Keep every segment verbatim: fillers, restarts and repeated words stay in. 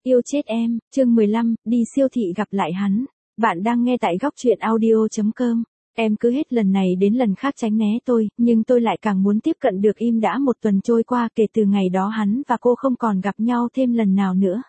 Yêu chết em, chương mười lăm, đi siêu thị gặp lại hắn. Bạn đang nghe tại góc truyện audio chấm com. Em cứ hết lần này đến lần khác tránh né tôi, nhưng tôi lại càng muốn tiếp cận được. Im đã một tuần trôi qua kể từ ngày đó hắn và cô không còn gặp nhau thêm lần nào nữa.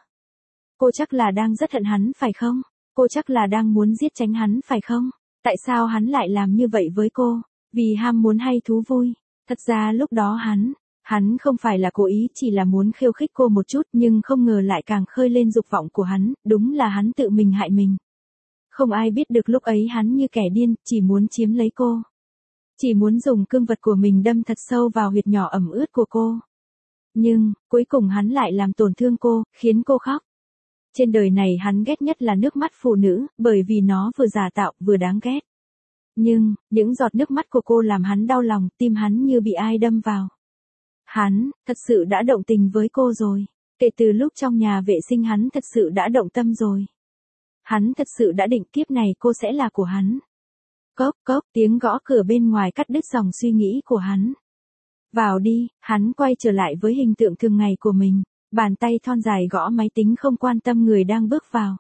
Cô chắc là đang rất hận hắn phải không? Cô chắc là đang muốn giết tránh hắn phải không? Tại sao hắn lại làm như vậy với cô? Vì ham muốn hay thú vui? Thật ra lúc đó hắn... Hắn không phải là cố ý, chỉ là muốn khiêu khích cô một chút, nhưng không ngờ lại càng khơi lên dục vọng của hắn, đúng là hắn tự mình hại mình. Không ai biết được lúc ấy hắn như kẻ điên, chỉ muốn chiếm lấy cô. Chỉ muốn dùng cương vật của mình đâm thật sâu vào huyệt nhỏ ẩm ướt của cô. Nhưng, cuối cùng hắn lại làm tổn thương cô, khiến cô khóc. Trên đời này hắn ghét nhất là nước mắt phụ nữ, bởi vì nó vừa giả tạo, vừa đáng ghét. Nhưng, những giọt nước mắt của cô làm hắn đau lòng, tim hắn như bị ai đâm vào. Hắn, thật sự đã động tình với cô rồi. Kể từ lúc trong nhà vệ sinh hắn thật sự đã động tâm rồi. Hắn thật sự đã định kiếp này cô sẽ là của hắn. Cốc cốc, tiếng gõ cửa bên ngoài cắt đứt dòng suy nghĩ của hắn. Vào đi, hắn quay trở lại với hình tượng thường ngày của mình. Bàn tay thon dài gõ máy tính không quan tâm người đang bước vào.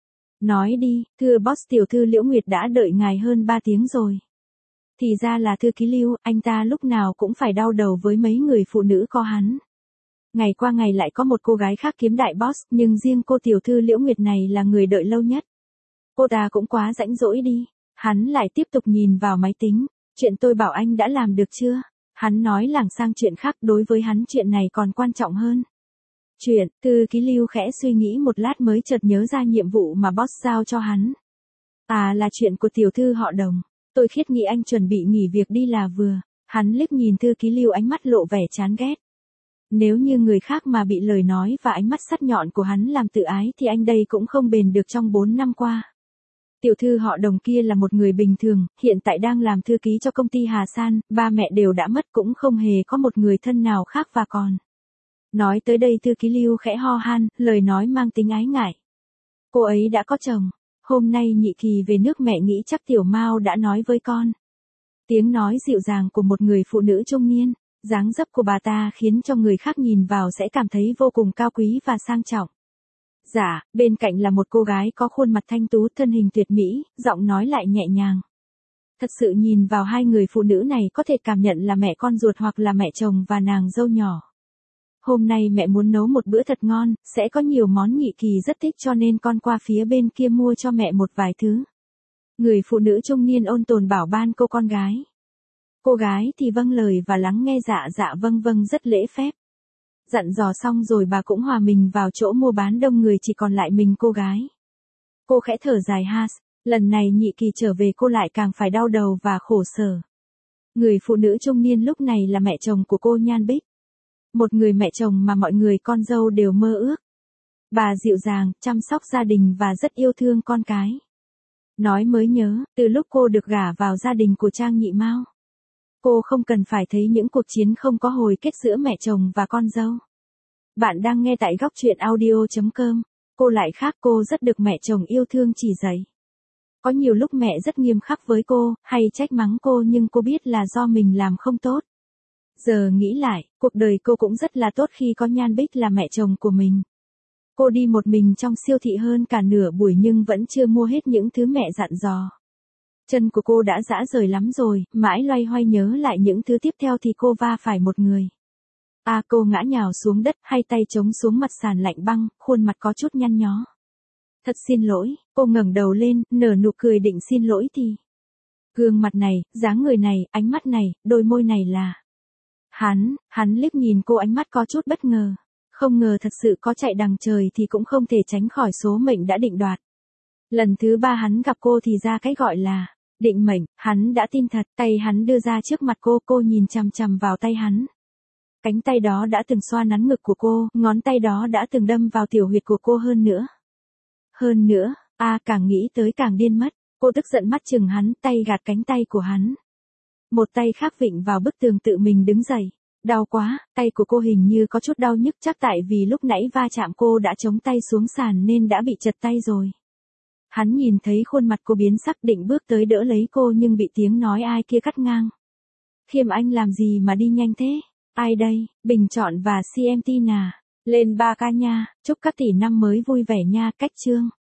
Nói đi, thưa boss, tiểu thư Liễu Nguyệt đã đợi ngài hơn ba tiếng rồi. Thì ra là thư ký Lưu, anh ta lúc nào cũng phải đau đầu với mấy người phụ nữ co hắn. Ngày qua ngày lại có một cô gái khác kiếm đại boss, nhưng riêng cô tiểu thư Liễu Nguyệt này là người đợi lâu nhất. Cô ta cũng quá rãnh rỗi đi. Hắn lại tiếp tục nhìn vào máy tính. Chuyện tôi bảo anh đã làm được chưa? Hắn nói lảng sang chuyện khác, đối với hắn chuyện này còn quan trọng hơn. Chuyện, thư ký Lưu khẽ suy nghĩ một lát mới chợt nhớ ra nhiệm vụ mà boss giao cho hắn. À, là chuyện của tiểu thư họ Đồng. Tôi khiết nghĩ anh chuẩn bị nghỉ việc đi là vừa. Hắn liếc nhìn thư ký Lưu, ánh mắt lộ vẻ chán ghét. Nếu như người khác mà bị lời nói và ánh mắt sắc nhọn của hắn làm tự ái thì anh đây cũng không bền được trong bốn năm qua. Tiểu thư họ Đồng kia là một người bình thường, hiện tại đang làm thư ký cho công ty Hà San, ba mẹ đều đã mất, cũng không hề có một người thân nào khác và còn. Nói tới đây thư ký Lưu khẽ ho han, lời nói mang tính ái ngại. Cô ấy đã có chồng. Hôm nay nhị kỳ về nước, mẹ nghĩ chắc tiểu Mao đã nói với con. Tiếng nói dịu dàng của một người phụ nữ trung niên, dáng dấp của bà ta khiến cho người khác nhìn vào sẽ cảm thấy vô cùng cao quý và sang trọng. Dạ, bên cạnh là một cô gái có khuôn mặt thanh tú, thân hình tuyệt mỹ, giọng nói lại nhẹ nhàng. Thật sự nhìn vào hai người phụ nữ này có thể cảm nhận là mẹ con ruột hoặc là mẹ chồng và nàng dâu nhỏ. Hôm nay mẹ muốn nấu một bữa thật ngon, sẽ có nhiều món nhị kỳ rất thích, cho nên con qua phía bên kia mua cho mẹ một vài thứ. Người phụ nữ trung niên ôn tồn bảo ban cô con gái. Cô gái thì vâng lời và lắng nghe, dạ dạ vâng vâng rất lễ phép. Dặn dò xong rồi bà cũng hòa mình vào chỗ mua bán đông người, chỉ còn lại mình cô gái. Cô khẽ thở dài ha, lần này nhị kỳ trở về cô lại càng phải đau đầu và khổ sở. Người phụ nữ trung niên lúc này là mẹ chồng của cô Nhan Bích. Một người mẹ chồng mà mọi người con dâu đều mơ ước. Bà dịu dàng, chăm sóc gia đình và rất yêu thương con cái. Nói mới nhớ, từ lúc cô được gả vào gia đình của Trang Nhị Mao, cô không cần phải thấy những cuộc chiến không có hồi kết giữa mẹ chồng và con dâu. Bạn đang nghe tại góc truyện audio chấm com. Cô lại khác, cô rất được mẹ chồng yêu thương chỉ dạy. Có nhiều lúc mẹ rất nghiêm khắc với cô, hay trách mắng cô, nhưng cô biết là do mình làm không tốt. Giờ nghĩ lại, cuộc đời cô cũng rất là tốt khi có Nhan Bích là mẹ chồng của mình. Cô đi một mình trong siêu thị hơn cả nửa buổi nhưng vẫn chưa mua hết những thứ mẹ dặn dò. Chân của cô đã rã rời lắm rồi, mãi loay hoay nhớ lại những thứ tiếp theo thì cô va phải một người. À, cô ngã nhào xuống đất, hai tay chống xuống mặt sàn lạnh băng, khuôn mặt có chút nhăn nhó. Thật xin lỗi, cô ngẩng đầu lên, nở nụ cười định xin lỗi thì. Gương mặt này, dáng người này, ánh mắt này, đôi môi này là... Hắn, hắn liếc nhìn cô, ánh mắt có chút bất ngờ. Không ngờ thật sự có chạy đằng trời thì cũng không thể tránh khỏi số mệnh đã định đoạt. Lần thứ ba hắn gặp cô thì ra cái gọi là định mệnh, hắn đã tin thật, tay hắn đưa ra trước mặt cô, cô nhìn chằm chằm vào tay hắn. Cánh tay đó đã từng xoa nắn ngực của cô, ngón tay đó đã từng đâm vào tiểu huyệt của cô hơn nữa. Hơn nữa, a à, càng nghĩ tới càng điên mất, cô tức giận mắt chừng hắn, tay gạt cánh tay của hắn. Một tay khác vịn vào bức tường tự mình đứng dậy. Đau quá, tay của cô hình như có chút đau nhức, chắc tại vì lúc nãy va chạm cô đã chống tay xuống sàn nên đã bị chật tay rồi. Hắn nhìn thấy khuôn mặt cô biến sắc, định bước tới đỡ lấy cô nhưng bị tiếng nói ai kia cắt ngang. Khiêm, anh làm gì mà đi nhanh thế? Ai đây, Bình Chọn và xê em tê nà? Lên ba ca nha, chúc các tỷ năm mới vui vẻ nha, cách chương.